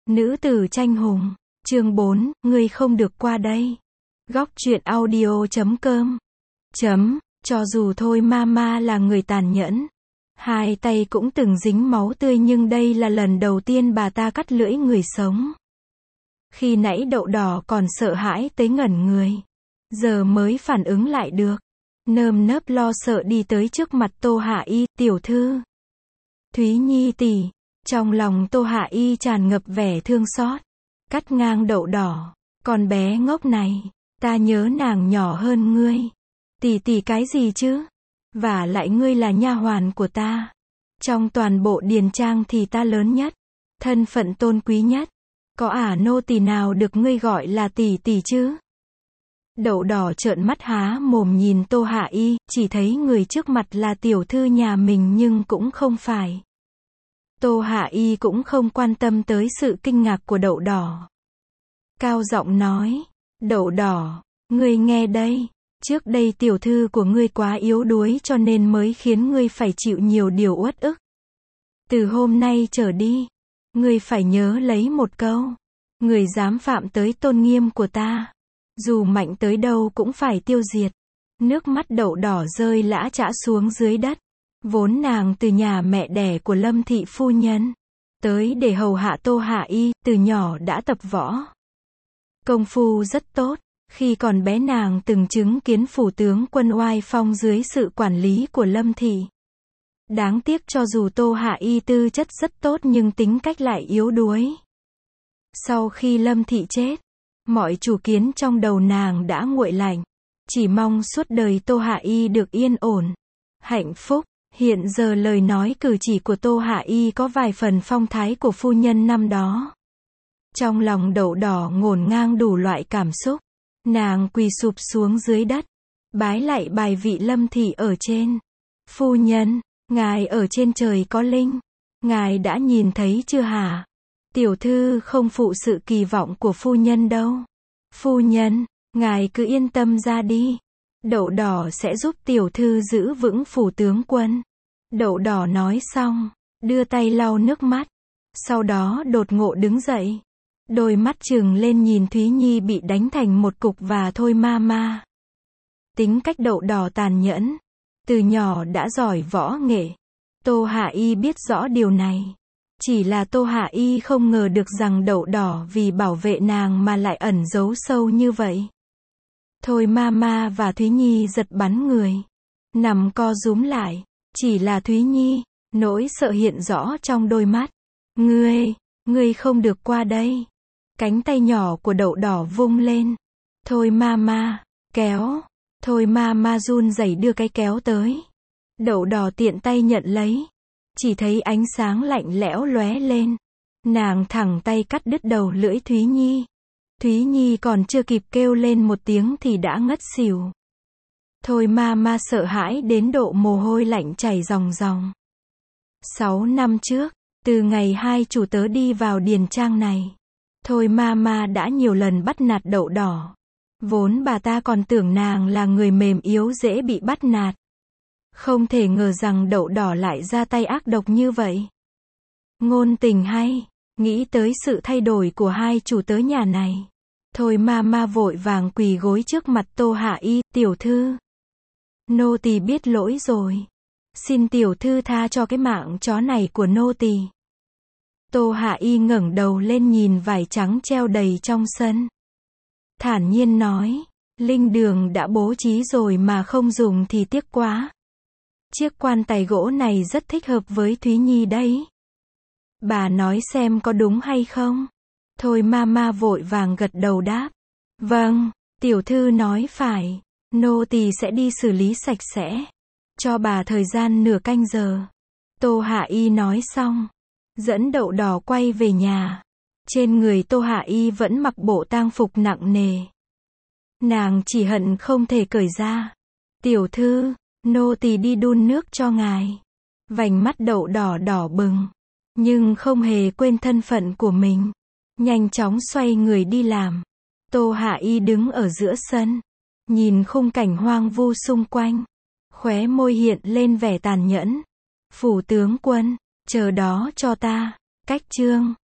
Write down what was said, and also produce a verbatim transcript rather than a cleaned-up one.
Nữ tử tranh hùng, chương bốn, ngươi không được qua đây. Góc truyện audio chấm com. Chấm, cho dù thôi mama là người tàn nhẫn, hai tay cũng từng dính máu tươi nhưng đây là lần đầu tiên bà ta cắt lưỡi người sống. Khi nãy đậu đỏ còn sợ hãi tới ngẩn người, giờ mới phản ứng lại được. Nơm nớp lo sợ đi tới trước mặt Tô Hạ Y, tiểu thư. Thúy Nhi tỷ. Trong lòng Tô Hạ Y tràn ngập vẻ thương xót. Cắt ngang đậu đỏ. Con bé ngốc này, ta nhớ nàng nhỏ hơn ngươi. Tỷ tỷ cái gì chứ? Vả lại ngươi là nha hoàn của ta. Trong toàn bộ điền trang thì ta lớn nhất. Thân phận tôn quý nhất. Có ả nô tỳ nào được ngươi gọi là tỷ tỷ chứ? Đậu đỏ trợn mắt há mồm nhìn Tô Hạ Y, chỉ thấy người trước mặt là tiểu thư nhà mình nhưng cũng không phải. Tô Hạ Y cũng không quan tâm tới sự kinh ngạc của đậu đỏ. Cao giọng nói, đậu đỏ, ngươi nghe đây, trước đây tiểu thư của ngươi quá yếu đuối cho nên mới khiến ngươi phải chịu nhiều điều uất ức. Từ hôm nay trở đi, ngươi phải nhớ lấy một câu, người dám phạm tới tôn nghiêm của ta, dù mạnh tới đâu cũng phải tiêu diệt. Nước mắt đậu đỏ rơi lã chã xuống dưới đất. Vốn nàng từ nhà mẹ đẻ của Lâm thị phu nhân tới để hầu hạ Tô Hạ Y, từ nhỏ đã tập võ. Công phu rất tốt, khi còn bé nàng từng chứng kiến phủ tướng quân oai phong dưới sự quản lý của Lâm thị. Đáng tiếc cho dù Tô Hạ Y tư chất rất tốt nhưng tính cách lại yếu đuối. Sau khi Lâm thị chết, mọi chủ kiến trong đầu nàng đã nguội lạnh, chỉ mong suốt đời Tô Hạ Y được yên ổn, hạnh phúc. Hiện giờ lời nói cử chỉ của Tô Hạ Y có vài phần phong thái của phu nhân năm đó. Trong lòng đậu đỏ ngổn ngang đủ loại cảm xúc. Nàng quỳ sụp xuống dưới đất, bái lạy bài vị Lâm thị ở trên. Phu nhân, ngài ở trên trời có linh, ngài đã nhìn thấy chưa hả? Tiểu thư không phụ sự kỳ vọng của phu nhân đâu. Phu nhân, ngài cứ yên tâm ra đi. Đậu đỏ sẽ giúp tiểu thư giữ vững phủ tướng quân. Đậu đỏ nói xong, đưa tay lau nước mắt. Sau đó đột ngộ đứng dậy. Đôi mắt trừng lên nhìn Thúy Nhi bị đánh thành một cục và thôi mama. Tính cách đậu đỏ tàn nhẫn. Từ nhỏ đã giỏi võ nghệ. Tô Hạ Y biết rõ điều này. Chỉ là Tô Hạ Y không ngờ được rằng đậu đỏ vì bảo vệ nàng mà lại ẩn giấu sâu như vậy. Thôi mama và Thúy Nhi giật bắn người. Nằm co rúm lại. Chỉ là Thúy Nhi, nỗi sợ hiện rõ trong đôi mắt. Ngươi, ngươi không được qua đây. Cánh tay nhỏ của đậu đỏ vung lên. Thôi mama, kéo. Thôi mama run rẩy đưa cái kéo tới. Đậu đỏ tiện tay nhận lấy. Chỉ thấy ánh sáng lạnh lẽo lóe lên. Nàng thẳng tay cắt đứt đầu lưỡi Thúy Nhi. Thúy Nhi còn chưa kịp kêu lên một tiếng thì đã ngất xỉu. Thôi mama sợ hãi đến độ mồ hôi lạnh chảy ròng ròng. Sáu năm trước, từ ngày hai chủ tớ đi vào điền trang này, thôi mama đã nhiều lần bắt nạt đậu đỏ. Vốn bà ta còn tưởng nàng là người mềm yếu dễ bị bắt nạt. Không thể ngờ rằng đậu đỏ lại ra tay ác độc như vậy. Ngôn tình hay, nghĩ tới sự thay đổi của hai chủ tớ nhà này. Thôi mama vội vàng quỳ gối trước mặt Tô Hạ Y, tiểu thư. Nô tỳ biết lỗi rồi. Xin tiểu thư tha cho cái mạng chó này của nô tỳ. Tô Hạ Y ngẩng đầu lên nhìn vải trắng treo đầy trong sân. Thản nhiên nói, linh đường đã bố trí rồi mà không dùng thì tiếc quá. Chiếc quan tài gỗ này rất thích hợp với Thúy Nhi đấy. Bà nói xem có đúng hay không? Thôi mama vội vàng gật đầu đáp. Vâng, tiểu thư nói phải. Nô tỳ sẽ đi xử lý sạch sẽ. Cho bà thời gian nửa canh giờ. Tô Hạ Y nói xong, dẫn đậu đỏ quay về nhà. Trên người Tô Hạ Y vẫn mặc bộ tang phục nặng nề. Nàng chỉ hận không thể cởi ra. Tiểu thư, nô tỳ đi đun nước cho ngài. Vành mắt đậu đỏ đỏ bừng, nhưng không hề quên thân phận của mình. Nhanh chóng xoay người đi làm. Tô Hạ Y đứng ở giữa sân, nhìn khung cảnh hoang vu xung quanh, khóe môi hiện lên vẻ tàn nhẫn. Phủ tướng quân, chờ đó cho ta. Cách chương